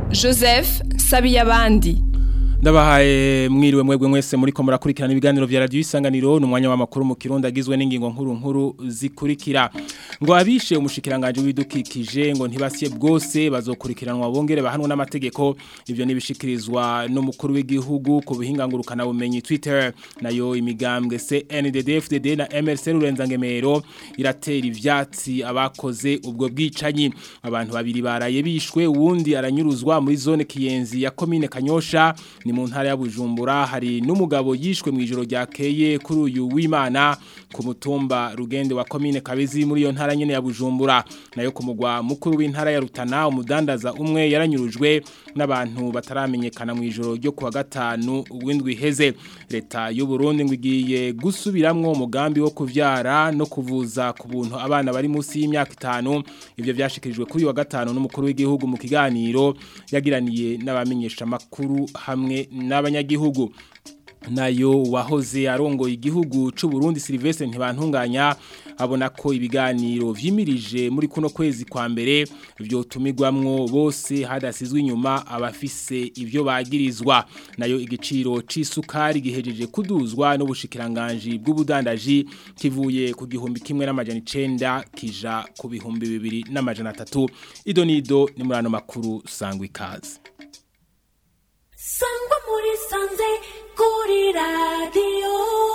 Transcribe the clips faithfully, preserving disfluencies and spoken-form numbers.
Joseph Sabiyabandi. Ndabahaye mwiriwe mwebwe mwese muri ko murakurikirana ibiganiro vya radio Isanganiro n'umwanya w'amakuru mu Kirundo agizwe n'ingingo nkuru nkuru zikurikira ngo abishe umushikiranganje w'ibidukikije ngo ntibasiye bwose bazokurikiranwa bongere bahanwa n'amategeko ivyo nibishikirizwa n'umukuru w'igihugu ku bihingangurukana bumenyi Twitter nayo imigambwe C N D D F D D na M L C Rurenza-Ngemero iratera ivyatsi abakoze ubwo bwicanyi abantu babiri baraye bishwe uwundi aranyuruzwa muri zone Kiyenzi ya commune Kanyosha ni mu ntara ya Bujumbura hari n'umugabo yishwe mu ijoro ryakeye kuri uyu w'Imana ku mutumba Rugende wa commune Kabezi muri iyo ntara nyene ya Bujumbura nayo ku mugwa mukuru w'intara ya Rutana umudandaza umwe yaranyurujwe n'abantu bataramenyekana mu ijoro ryo kuwa gatanu w'indwi heze leta y'u Burundi ngo igiye gusubiramwo umugambi wo kuvyara no kuvuza ku buntu abana bari munsi y'imyaka itanu ivyo vyashikirijwe kuri wa gatanu n'umukuru w'igihugu mu kiganiro yagiraniye n'abamenyesha makuru hamwe n'abanyagihugu nayo wahoze arongoye igihugu c'u Burundi Sylvestre Ntibantunganya abona ko ibiganiro vyimirije muri kuno kwezi kwa mbere vyotumigwamwo bose hadasizwe inyuma abafise ivyo bagirizwa nayo igiciro c'isukari gihejeje kuduzwa n'ubushikiranganje bw'ubudandaji kivuye ku gihumbi kimwe n'amajana icenda kija ku bihumbi bibiri n'amajana atatu idonido ni murano makuru sangwa ikaze Sangwa muri sanze kuri radio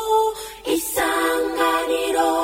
Isanganiro.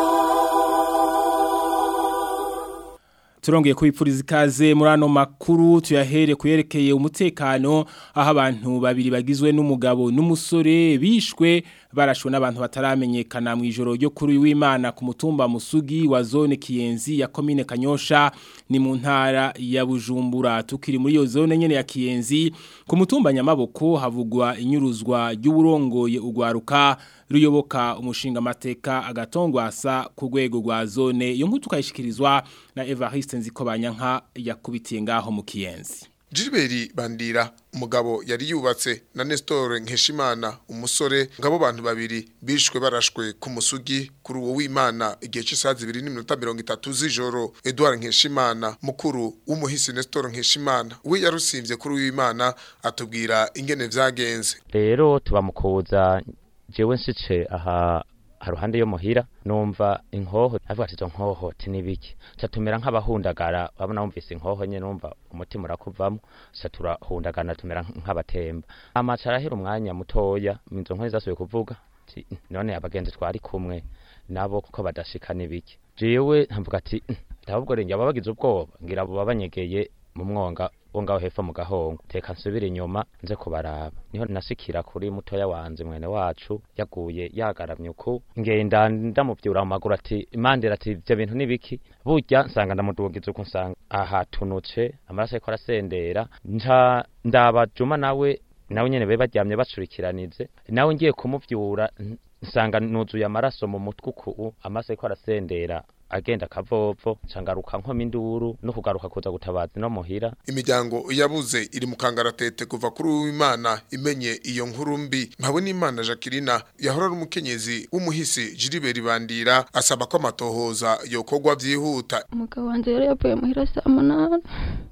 Turongeye kubipfuriza ikaze muri ano makuru tuyahere kuyerekeye umutekano aho abantu babiri bagizwe n'umugabo n'umusore bishwe barashwe n'abantu bataramenyekana mu ijoro ryo kuri w'Imana ku mutumba Musugi wa zone Kiyenzi ya commune Kanyosha ni mu ntara ya Bujumbura tukiri muri iyo zone nyene ya Kiyenzi ku mutumba Nyamaboko havugwa inyuruzwa ry'uburongoye ugwaruka ruyoboka umushinga amateka agatongwasa ku rwego rwa zone yo nkutukayishikirizwa na Evariste Nzikobanyanka yakubitiye ngaho mu Kiyenzi. Gilbert Bandira umugabo yari yubatse na Nestor Nkeshimana umusore ngabo bantu babiri bishwe barashwe ku Musugi kuri uwo w'Imana igihe cy'isaha zibiri n'iminota mirongo itatu z'ijoro. Edouard Nkeshimana mukuru w'umuhisi Nestor Nkeshimana we yarusivye kuri w'Imana atubwira ingene vyagenze. Rero tubamukoza jewe nsice aha haruhande yo muhira numva inkoho avuga ati zo nkoho tinibiki catumera nk'abahundagara babona umvise inkoho nye numva umutima urakuvamo saturahundagana tumera nk'abatemba amacara ahera umwanya mutoya minzo nkoze zasuye kuvuga none abagenzi twari kumwe nabo kuko badashika nibiki jewe ntamvuga ati ndabwo renge ababagize ubwoba ngira abo babanyegeye mu mwonga bongaho hefa mu gahongo teka nsubira inyuma nze kubaraba niho nasikira kuri mutoya wanze mwene wacu yaguye yagaramye uko ngenda ndamuvyura mu maguru ati imandira ati ivyo bintu nibiki burya nsanga ndamudugize uko nsanga aha tunuce amaraso yako arasendera nta ndabajuma nawe nawe nyene be baryamye bacurikiranize nawe ngiye kumuvyura nsanga nuzuye amaraso mu mutwe uko amaraso yako arasendera agenda kavovo cangaruka nko induru no kugaruka kuza gutabaza no muhira. Imiryango yabuze iri mu kangaratete kuva kuri w'Imana imenye iyo nkuru mbi. Mpabonimana Jacqueline yahora ari umukenyezi w'umuhisi Gilbert Bandira asaba ko amatohoza yokogwa vyihuta. Umugabo wanje yari yavuye muhira saa munani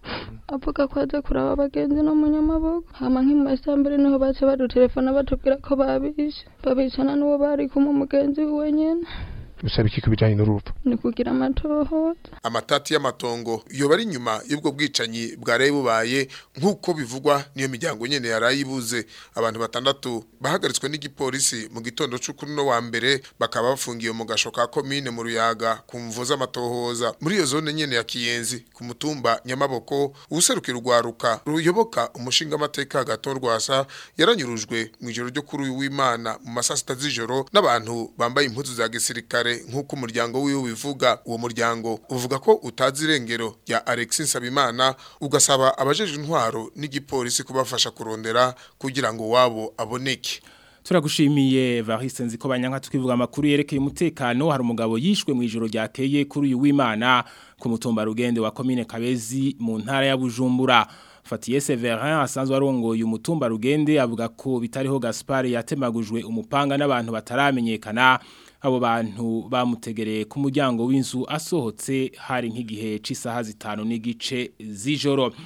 avuga ko aza kuraba abagenzi no mu Nyamaboko hama nk'imasa mbere niho bace badutelefona batubwira ko babishe babicana n'uwo bari kumwe umugenzi wenyene. Usabiki kubijanye n'urupfu ni kugira amatohoza amatati y'amatongo yoba ari nyuma y'ubwo bwicanyi bwaraye bubaye nkuko bivugwa niyo miryango nyene yarayibuze abantu batandatu bahagaritswe n'igipolisi mu gitondo c'ukuri no wa mbere bakaba bafungiye mu gasho ka commune mu Ruyaga ku mvuza amatohoza muri iyo zone nyene ya Kiyenzi ku mutumba Nyamaboko userukira urwaruka ruyoboka umushinga amateka agatorwasa yaranyurujwe mu ijoro ryo kuri w'Imana mu masasta z'ijoro n'abantu bambaye impuzu za gisirikare nk'uko umuryango wiwe bivuga. Uwo muryango uvuga ko utazi irengero ya Alexis Nsabimana ugasaba abajeje intwaro n'igipolisi kubafasha kurondera kugira ngo wabo aboneke. Turagushimiye Evariste Nzikobanyanka tukivuga amakuru yerekeye umutekano hari umugabo yishwe mu ijoro ryakeye kuri uyu w'Imana ku mutumba Rugende wa commune Kabezi mu ntara ya Bujumbura. Fatiye Severin asanzwe arongoye umutumba Rugende avuga ko bitariho Gaspard yatemagujwe umupanga n'abantu bataramenyekana abo bantu bamutegereye ku muryango w'inzu asohotse hari nk'igihe c'isaha zitanu n'igice z'ijoro.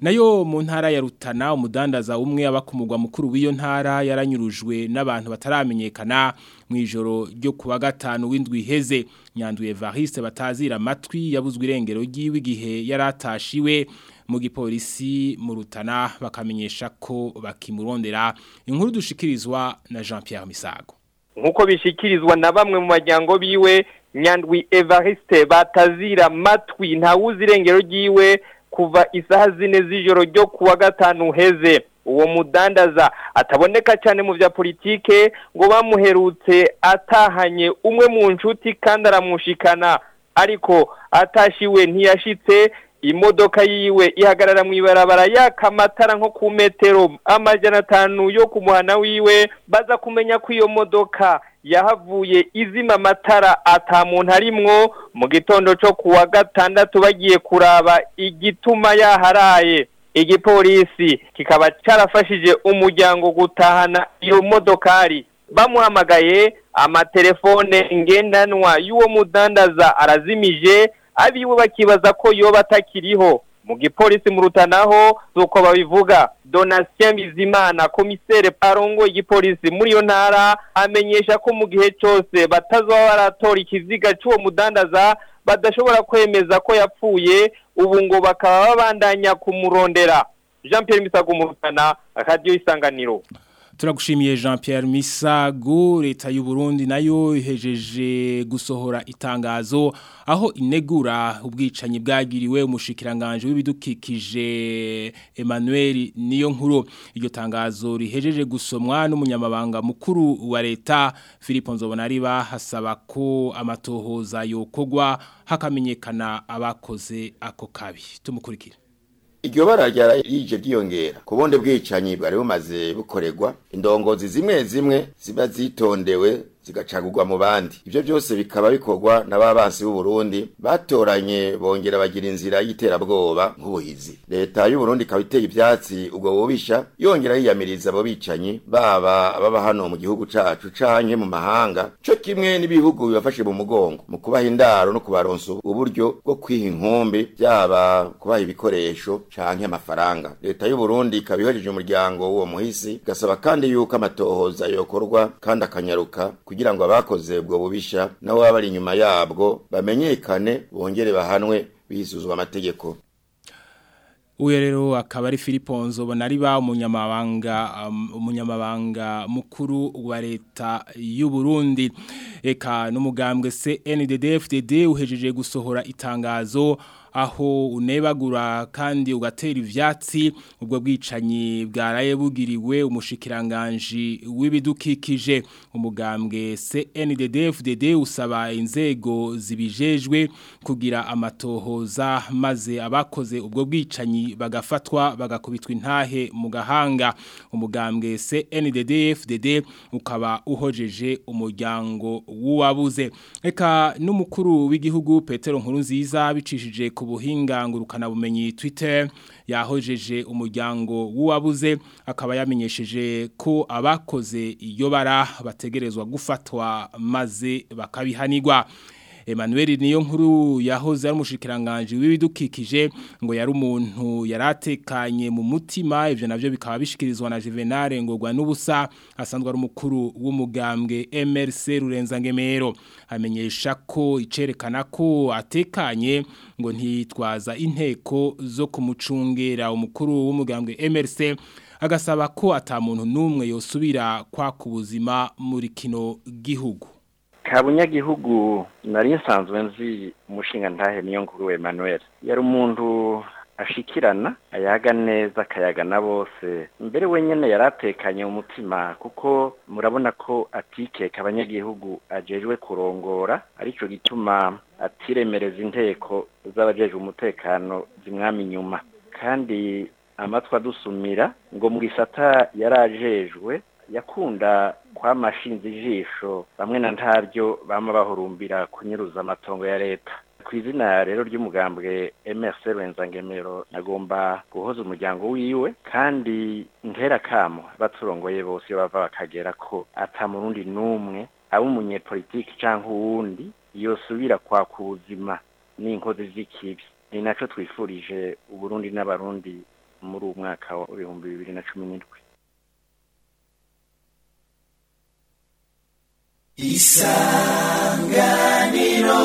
nayo mu ntara ya Rutana umudandaza umwe aba ku mugwa mukuru w'iyo ntara yaranyurujwe n'abantu bataramenyekana mu ijoro ryo kuwa gatanu w'indwi iheze. Nyanduye Evariste batazira amatwi yabuzwe irengero ry'iwe igihe yaratashiwe mu gipolisi mu Rutana bakamenyesha ko bakimurondera. Inkuru dushikirizwa na Jean Pierre Misago. Nkuko bishikirizwa na bamwe mu majyango biwe, Nyandwi Evariste batazira matwi ntawuzi irengero ry'iwe kuva isaha zine z'ijoro ryo kuwa gatanu heze. Uwo mudandaza ataboneka cyane mu vya politike ngo bamuherutse atahanye umwe mu nshuti kandi aramushikana, ariko atashiwe ntiyashitse. Imodoka yiwe ihagarara mu ibarabara yakamatara nko ku metero amajana atanu yo kumuhana wiwe. Baza kumenya ko iyo modoka yahavuye izima amatara ata muntu arimwo. Mu gitondo cyo kuwa gatandatu bagiye kuraba igituma yaharaye, igipolisi kikaba carafashije umuryango gutahana iyo modokari. Bamuhamagaye amatelefone ngendanwa y'uwo mudandaza arazimije, abiwe bakibaza ko yoba atakiriho. Mu gipolisi mu Rutanaho zuko babivuga. Donatien Bizimana, komisere parongo igipolisi muri yo ntara, amenyesha ko mu gihe cyose batazoba baratora ikiziga cy'uwo mudandaza badashobora kwemeza ko yapfuye, ubu ngo bakaba babandanya kumurondera. Jean Pierre Misago mu Rutana, Radio Isanganiro. Turagushimiye Jean Pierre Misago. Leta y'u Burundi nayo ihejeje gusohora itangazo aho inegura ubwicanyi bwagiriwe umushikiranganje w'ibidukikije Emmanuel Niyonkuru. Iryo tangazo rihejeje gusomwa n'umunyamabanga mukuru wa leta Philippe Nzobonariba, hasaba ko amatohoza yokogwa hakamenyekana abakoze ako kabi. Tumukurikira. Iryo bara ryarije ryiyongera ku bonde bwicanyi bwari bumaze bukorerwa, indongozi zimwe zimwe ziba zitondewe zigacagurwa mu bandi. Ivyo byose bikaba bikorwa n'ababansi b'u Burundi batoranye bongera bagira inzira y'iterabwoba nk'ubuhizi. Leta y'u Burundi kabiteye ivyatsi ubwo bubisha, yongera yiyamiriza abo bicanyi baba baba hano mu gihugu cacu canke mu mahanga, cyo kimwe n'ibihugu bibafashe mu mugongo mu kubaha indaro no kubaronsa uburyo bwo kwiha inkombe, byaba kubaha ibikoresho canke amafaranga. Leta y'u Burundi kabihejeje umuryango w'uwo muhisi, gasaba kandi yuko amatohoza yokorwa kandi akanyaruka kugira ngo abakoze ubwo bubisha nabo bari inyuma yabwo bamenyekane bongere bahanwe bisuzwa amategeko. Uye rero akaba ari Philippe Nzobonariba umunyamabanga um, umunyamabanga mukuru wa leta y'u Burundi. Eka n'umugambwe C N D D F D D uhejeje gusohora itangazo aho unebagura kandi ugatera ivyatsi ubwo bwicanyi bwaraye bugiriwe umushikiranganje w'ibidukikije. Umugambwe C N D D F D D usaba inzego zibijejwe kugira amatohoza maze abakoze ubwo bwicanyi bagafatwa bagakubitwa intahe mu gahanga. Umugambwe C N D D F D D ukaba uhojeje umuryango w'uwabuze. Eka n'umukuru w'igihugu Petero Nkurunziza bicishije ku buhinga ngurukana bumenyi Twitter yahojeje umuryango w'uwabuze, akaba yamenyesheje ko abakoze iyo bara bategerezwa gufatwa maze bakabihanirwa. Emmanuel Niyonkuru yahoze ari umushikiranganje w'ibidukikije ngo yari umuntu yaratekanye mu mutima. Ivyo navyo bikaba bishikirizwa na Juvenal Ngorwa n'ubusa asanzwe ari umukuru w'umugambwe M R C Rurenzangemero. Amenyesha ko icerekana ko atekanye ngo ntitwaza inteko zo kumucungera. Umukuru w'umugambwe M R C agasaba ko atamuntu numwe yosubira kwa kubuzima muri kino gihugu. Kabunyagihugu nari nsanzwe nzi umushinga ntahe Niyonkuru Emmanuel yari umuntu ashikirana ayaga neza akayaga na bose, mbere wenyene yaratekanye umutima kuko murabona ko atikeka abanyagihugu ajejwe kurongora, arico gituma atiremereza inteko z'abajeje umutekano zimwami nyuma. Kandi amatwa dusumira ngo mu gisata yarajejwe yakunda kwa mashinzi ijisho bamwe na ntabyo bama bahurumbira kunyuruza amatongo ya leta. Kwizina rero ry'umugambwe M R C Rurenzangemero nagomba guhoza umuryango wiwe kandi ntera kamo baturongoye bose bava bakagera ko ata murundi numwe abo umunyepolitiki canke uwundi yosubira kwa kubuzima n'inkozi z'ikibi. Ni naco twifurije uburundi n'abarundi muri uwo mwaka wa ibihumbi bibiri na cumi n'indwi. Isanganiro.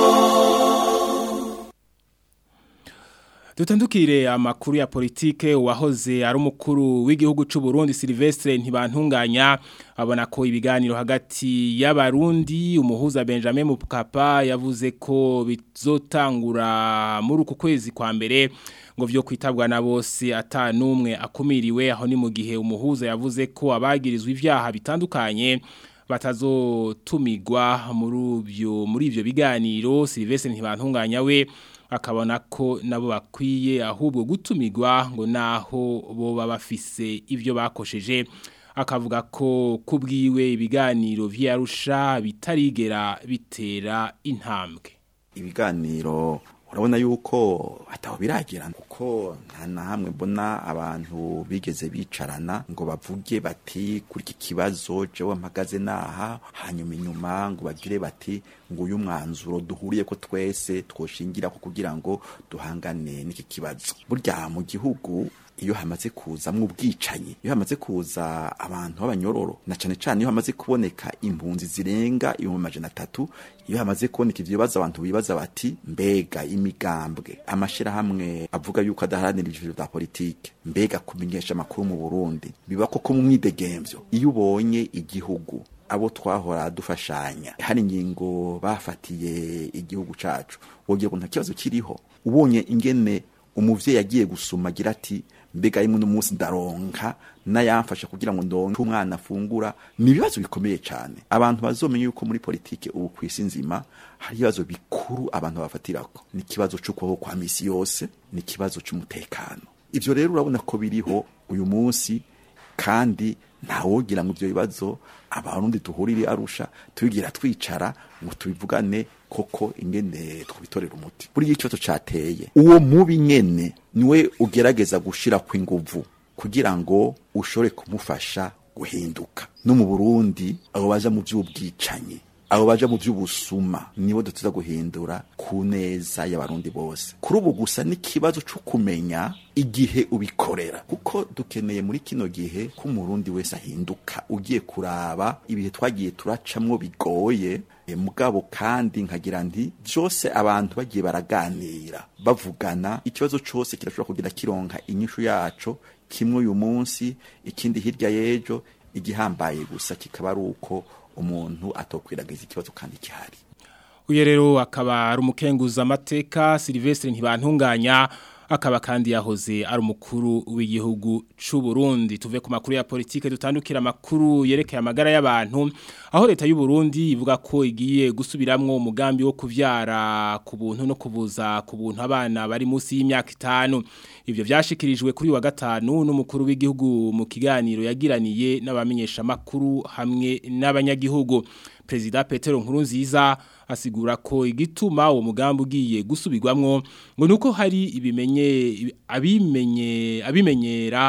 Dutandukire amakuru ya politike uwahoze ari umukuru w'igihugu c'u Burundi Sylvestre Ntibantunganya abona ko ibiganiro hagati y'abarundi umuhuza Benjamin Mkapa yavuze ko bizotangura muri uku kwezi kwa mbere ngo vyo kwitabwa na bose ata numwe akumiriwe aho ni mu gihe umuhuza yavuze ko abagirizwa ivyaha bitandukanye batazotumigwa muri ivyo muri ivyo biganiro. Sylvestre Ntibantunganya we akabona ko nabo bakwiye ahubwo gutumigwa ngo naho boba bafise ivyo bakosheje. Akavuga ko kubwiwe ibiganiro vy'Arusha bitarigera bitera intambwe. Ibiganiro urabona yuko ataho biragera kuko nta na hamwe mbona abantu bigeze bicarana ngo bavuge bati kuri iki kibazo jewe mpagaze naha hanyuma inyuma ngo bagire bati ngo uyu mwanzuro duhuriye ko twese twoshingira ko kugira ngo duhangane n'iki kibazo. Burya mu gihugu iyo hamaze kuza mu bwicanyi iyo hamaze kuza abantu b'abanyororo na cane cane iyo hamaze kuboneka impunzi zirenga ibihumbi amajana atatu iyo hamaze kuboneka ivyo bibazo abantu bibaza bati mbega imigambwe amashira hamwe avuga yuko adaharanira ivyo vya politike mbega kumenyesha amakuru mu Burundi biba ko mu mwidegemvyo iyo ubonye igihugu abo twahora dufashanya hari ingingo bafatiye igihugu cacu wogiye ko nta kibazo kiriho ubonye ingene umuvyeyi yagiye gusuma agira ati mbega imwe no munsi ndaronka nayamfasha kugira ngo ndonke umwana afungura ni bibazo bikomeye cyane. Abantu bazomenya yuko muri politike ubu kwisi nzima hari ibibazo bikuru abantu bafatirako ni kibazo cy'uko kwa misi yose ni kibazo cy'umutekano. Ivyo rero urabona ko biriho uyu munsi kandi ntawogira ngo ivyo bibazo abarundi tuhurire Arusha tubigira twicara ngo tubivugane koko ingene twitorera umuti. Buri ikibazo cateye uwo mubi nyene niwe ugerageza gushira kw'inguvu kugira ngo ushore kumufasha guhinduka. No mu Burundi abo baje mu by'ubwicanyi abo baje mu by'ubusuma nibo dutuza guhindura ku neza y'abarundi bose. Kuri ubu gusa n'ikibazo cyo kumenya igihe ubikorera kuko dukeneye muri kino gihe ko umurundi wese ahinduka ugiye kuraba ibihe twagiye turacamwo bigoye e, mugabo kandi nkagira ndi byose abantu bagiye baraganira bavugana ikibazo cyose kirashobora kugira kironka inyishu yaco kimwe uyu munsi ikindi hirya yejo igihambaye gusa kikaba ari uko umuntu atokwiragiza ikibazo kandi cyari. Uye rero akaba ari umukenguza amateka Sylvestre Ntibantunganya akaba kandi yahoze ari umukuru w'igihugu c'u Burundi. Tuve ku makuru ya politike dutandukira makuru yerekeye amagara y'abantu aho leta y'u Burundi ivuga ko igiye gusubiramwo umugambi wo kuvyara ku buntu no kubuza ku buntu abana bari munsi y'imyaka itanu. Ivyo vyashikirijwe kuri wa gatanu n'umukuru w'igihugu mu kiganiro yagiraniye n'abamenyesha makuru hamwe n'abanyagihugu. Prezida Petero Nkurunziza asigura ko igituma uwo mugambi ugiye gusubirwamwo ngo nuko hari ibimenye abimenye abimenyera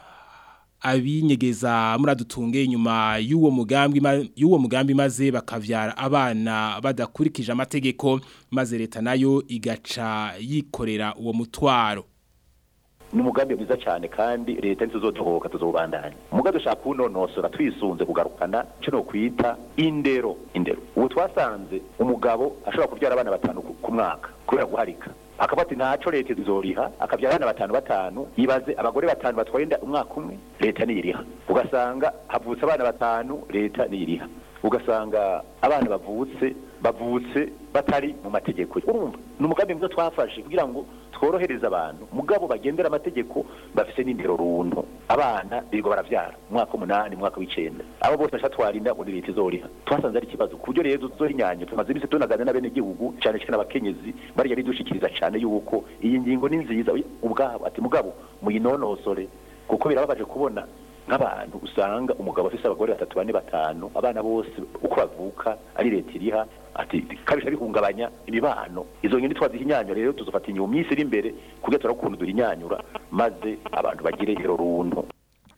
abinyegeza muradutunge inyuma y'uwo mugambi y'uwo mugambi maze bakavyara abana badakurikije amategeko maze leta nayo igaca yikorera uwo mutwaro. Ni umugambi mwiza cyane kandi leta ntizodohoka tuzobandanya. Umugambi ushaka kunonosora twisunze kugarukana cyo kwita indero indero. Ubu twasanze umugabo ashobora kubyara abana batanu ku mwaka kubera guharika. Akabati ntaco leta izoriha akabyara abana batanu batanu yibaze abagore batanu batwarinda umwaka umwe leta niyiriha. Ugasanga havutse abana batanu leta niyiriha. Ugasanga abana bavutse bavutse batari mu mategeko. Urumva ni umugambi mwiza twafashe kugira ngo tworohereza abantu mugabo bagendera amategeko bafise n'indero runtu abana bigo baravyara umwaka umunani umwaka w'icenda abo bose bashatwarinda muri leta izoriha. Twasanze ari kibazo kuryo rero tuzohinyanya tumaze ibise tunagana n'abene gihugu cyane cyane abakenyezi bari yari dushikiriza cyane yuko iyi ngingo ni nziza ubwabo ati mugabo muyinonosore kuko birababaje kubona nk'abantu usanga umugabo afise abagore batatu bane batanu abana bose uko bavuka ari leta iriha ati kabisha bihungabanya imibano. Izo ngene twazihinyanya rero tuzofata inyuma isi iri imbere kugira turakundu durinyanyura maze abantu bagire hero runtu.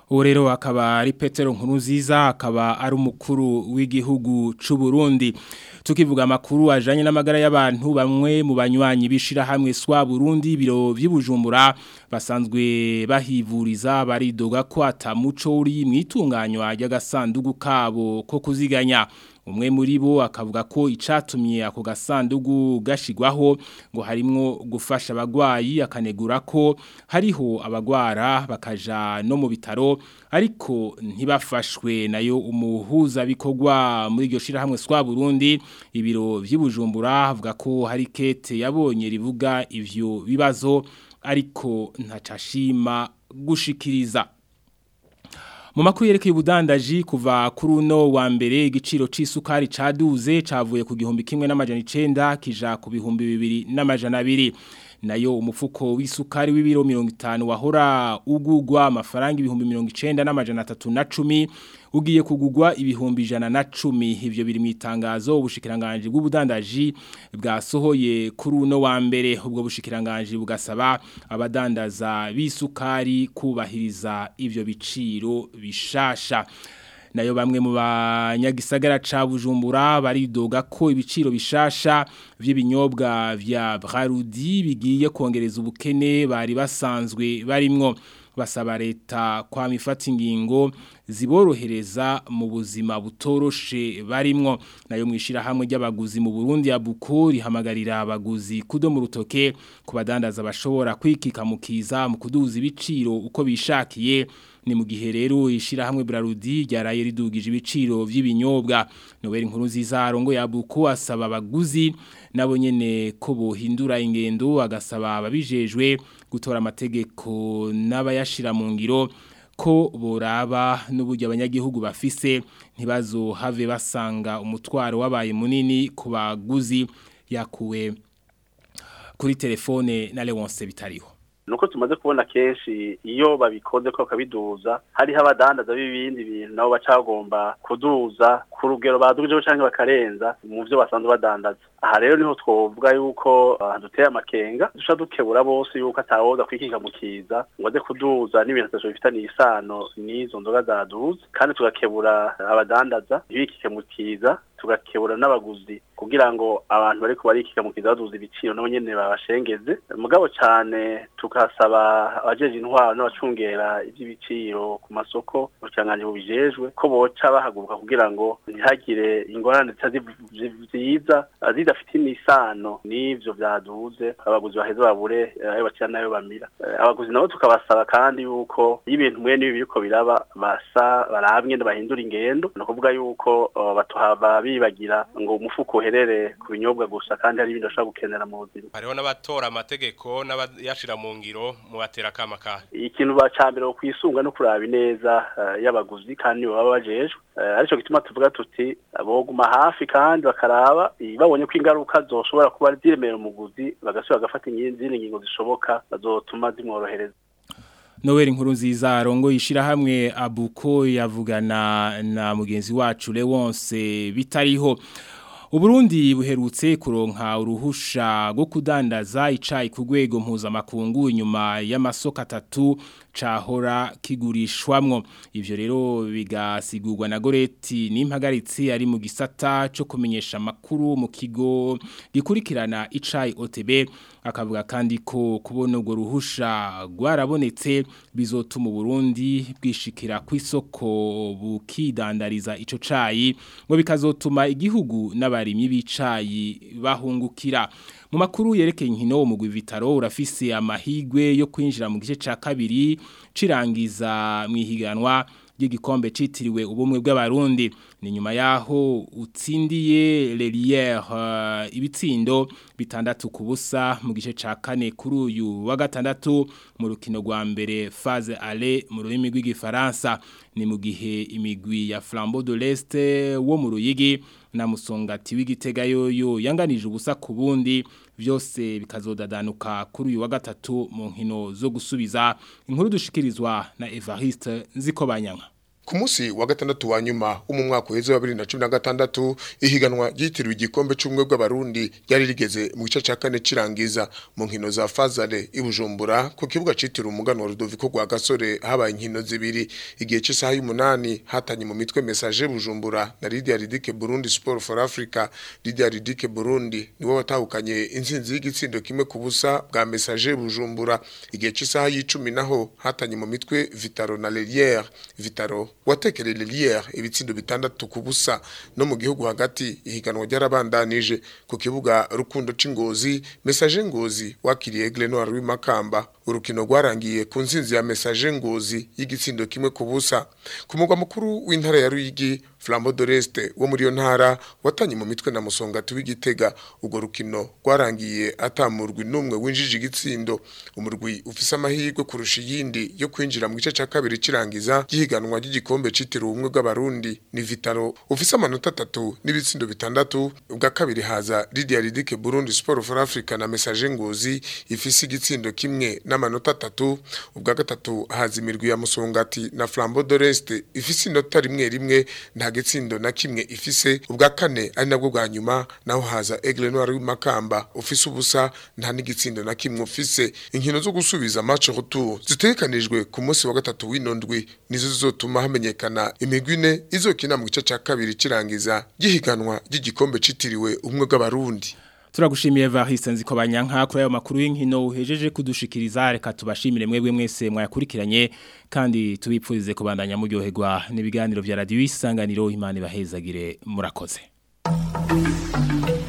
uwo rero akaba ari Petero Nkurunziza akaba ari umukuru w'igihugu c'u Burundi tukivuga amakuru ajanye n'amagara y'abantu bamwe mu banywanyi bishira hamwe swa Burundi biro vy'Ibujumbura basanzwe bahivuriza baridoga ko atamuco uri mwitunganywa ry'agasandugu kabo ko kuziganya umwe muri bo akavuga ko icatumye ako gasandugu gashigwaho ngo harimwo gufasha abagwayi akanegura ko hariho abagwara bakaja no mu bitaro ariko ntibafashwe nayo umuhuza bikorwa muri iryo shira hamwe swa Burundi ibiro vy'Ibujumbura avuga ko hari kete yabonye rivuga ivyo bibazo ariko ntacashima gushikiriza mu makuru yerekeye ubudandaji kuva kuri uno wa mbere igiciro c'isukari caduze cavuye ku gihumbi kimwe n'amajana icenda kija ku bihumbi bibiri n'amajana abiri nayo umufuko w'isukari w'ibiro mirongo itanu wahora ugugwa amafaranga ibihumbi mirongo icenda n'amajana atatu na cumi ugiye kugugwa ibihumbi ijana na cumi ivyo biri mu itangazo ubushikiranganje bw'ubudandaji bwasohoye kuri uno wa mbere ubwo bushikiranganje bugasaba abadandaza b'isukari kubahiriza ivyo biciro bishasha nayo bamwe mu banyagisagara ca Bujumbura baridoga ko ibiciro bishasha vy'ibinyobwa vya Brarudi bigiye kongereza ubukene bari basanzwe barimwo basaba leta kwa mifata ingingo ziborohereza mu buzima butoroshe barimwo nayo mwishira hamwe ry'abaguzi mu Burundi ya Buko rihamagarira abaguzi kudo mu rutoke kubadandaza bashobora kwikika mukiza mu kuduza ibiciro uko bishakiye ni mu gihe rero ishira hamwe Brarudi ryaraye ridugije ibiciro vy'ibinyobwa Noel Nkurunziza arongo ya Buko asaba abaguzi nabo nyene ko bohindura ingendo agasaba ababijejwe gutora amategeko n'abayashira mu ngiro ko boraba n'uburyo abanyagihugu bafise ntibazo have basanga umutwaro wabaye munini ku baguzi yakuwe kuri telefone na Leonce Bitariho nuko tumaze kubona kenshi iyo babikoze ko kabiduza hari abadandaza b'ibindi bintu nabo bacagomba kuduza ku rugero badugije canke bakarenza mu byo basanzwe badandaza aha rero niho twovuga yuko duteye amakenga dusha dukebura bose yuko atawoza kwikika mukiza ngo aze kuduza n'ibintu bitatu bifitaniye isano n'izo nzoga zaduza kandi tugakebura abadandaza bikike mukiza tugakebura n'abaguzi kugira ngo abantu bariko barikika mukiza baduza ibiciro nabo nyene babashengeze mugabo cyane tukasaba abajeje intwaro n'abacungera iby'ibiciro ku masoko ucanganje bubijejwe ko boca bahaguruka kugira ngo ntihagire ingorane ziza zidafite imisano n'ivyo vyaduze abaguzi baheze babure ayo bakira nayo bamira abaguzi nabo tukabasaba kandi yuko ibintu mwene ibi biriko biraba basa barabwe bahindura ingendo no kuvuga yuko batuhaba bibagira ngo umufuko uherere ku binyobwa gusa kandi hari ibindi bashaka gukenera mu buzima hariho n'abatora amategeko n'abayashira mu ngiro mu batera kama ka ikintu bacambere ko kwisunga no kuraba ineza y'abaguzi kandi baba bajejwe arico gituma tuvuga tuti aboguma hafi kandi bakaraba babonye ko ingaruka zoshobora kuba ziremera umuguzi bagasubira gafata ingingo ingingo zishoboka bazotuma zimworohereza Noel Nkurunziza arongo yishira hamwe Abuko yavugana na mugenzi wacu Leonce Bitariho Uburundi buherutse kuronka uruhusha rwo kudandaza icayi ku rwego mpuzamakungu inyuma y'amasoko atatu cahora kigurishwamwo ivyo rero bigasigurwa na Goreti n'impagaritsi ari mu gisata cyo kumenyesha makuru mu kigo gikurikirana icayi O T B akavuga kandi ko kubona urwo ruhusha rwarabonetse bizotuma Burundi bwishikira ku isoko bukidandariza ico cayi ngo bikazotuma igihugu n'abarimyi b'icayi bahungukira mu makuru yerekeye inkino mu Vitaro urafise amahigwe yo kwinjira mu gice ca kabiri cirangiza mwihiganwa y'igikombe citiriwe ubumwe bw'abarundi ni nyuma yaho utsindiye Lelière uh, ibitsindo bitandatu kubusa mu gice ca kane kuri uyu wa gatandatu mu rukino rwa mbere phase aller mu rurimi rw'igifaransa ni mu gihe imigwi ya Flambeau de l'Est wo mu Ruyigi na Musongati w'Igitega yoyo yanganije ubusa ku bundi vyose bikazodadanuka kuri uyu wa gatatu mu nkino zo gusubiza inkuru dushikirizwa na Evariste Nzikobanyanka ku munsi wa gatandatu wa nyuma mu mwaka uheze wa bibiri na cumi na gatandatu ihiganwa ryitiriwe igikombe c'ubumwe bw'abarundi yari rigeze mu gice ca kane cirangiza mu nkino za Fazale ibujumbura ku kibuga citiriwe umugano wa Rudoviko rwa Gasore habaye inkino zibiri igihe cy'isaha y'umunani hatanye mu mitwe Message Bujumbura na Lydia Ridike Burundi Sport for Africa. Lydia Ridike Burundi niwe watahukanye intsinzi y'igitsindo kimwe ku busa bwa Message Bujumbura igihe cy'isaha y'icumi naho hatanye mu mitwe Vitaro na Lelière. Vitaro watekere Lelière ibitsindo bitandatu ku busa. No mu gihugu hagati ihiganwa ryarabandanije ku kibuga Rukundo c'Ingozi Message Ngozi wakiriye Aigle Noir w'Imakamba. Urukino rwarangiye ku nsinzi ya Message Ngozi y'igitsindo kimwe ku busa. Ku mugwa mukuru w'intara ya Ruyigi Flambeau de l'Est wo muri yo ntara watanye mu mitwe na Musongati w'Igitega. Ugo rukino rwarangiye atamurwi numwe winjije igitsindo. Umurwi ufise amahirwe kurusha yindi yo kwinjira mu gice ca kabiri cirangiza gihiganwa ry'igikombe citiriwe ubumwe bw'abarundi ni Vitaro ufise amanota atatu n'ibitsindo bitandatu. Ubwa kabiri haza Lydia Ridike Burundi Sport for Africa na Message Ngozi ifise igitsindo kimwe n'amanota atatu. Ubwa gatatu haza imirwi ya Musongati na Flambeau de l'Est ifise inota rimwe rimwe nta gitsindo na kimwe ifise. Ubwa kane ari nabwo bwa nyuma naho haza Aigle Noir w'Imakamba ufise ubusa nta n'igitsindo na kimwe ufise. Inkino zo gusubiza match retour zitekanijwe ku munsi wa gatatu w'inondwi nizo zizotuma hamenyekana imigwi ine izokina mu gice ca kabiri cirangiza gihiganwa ry'igikombe citiriwe ubumwe bw'abarundi. Turagushimiye Evariste Nziko Banyanka kuri ayo makuru y'inkino uhejeje kudushikiriza. Reka tubashimire mwebwe mwese mwayakurikiranye kandi tubipfurize kubandanya muryoherwa n'ibiganiro vya Radio Isanganiro. Imana ibahezagire murakoze.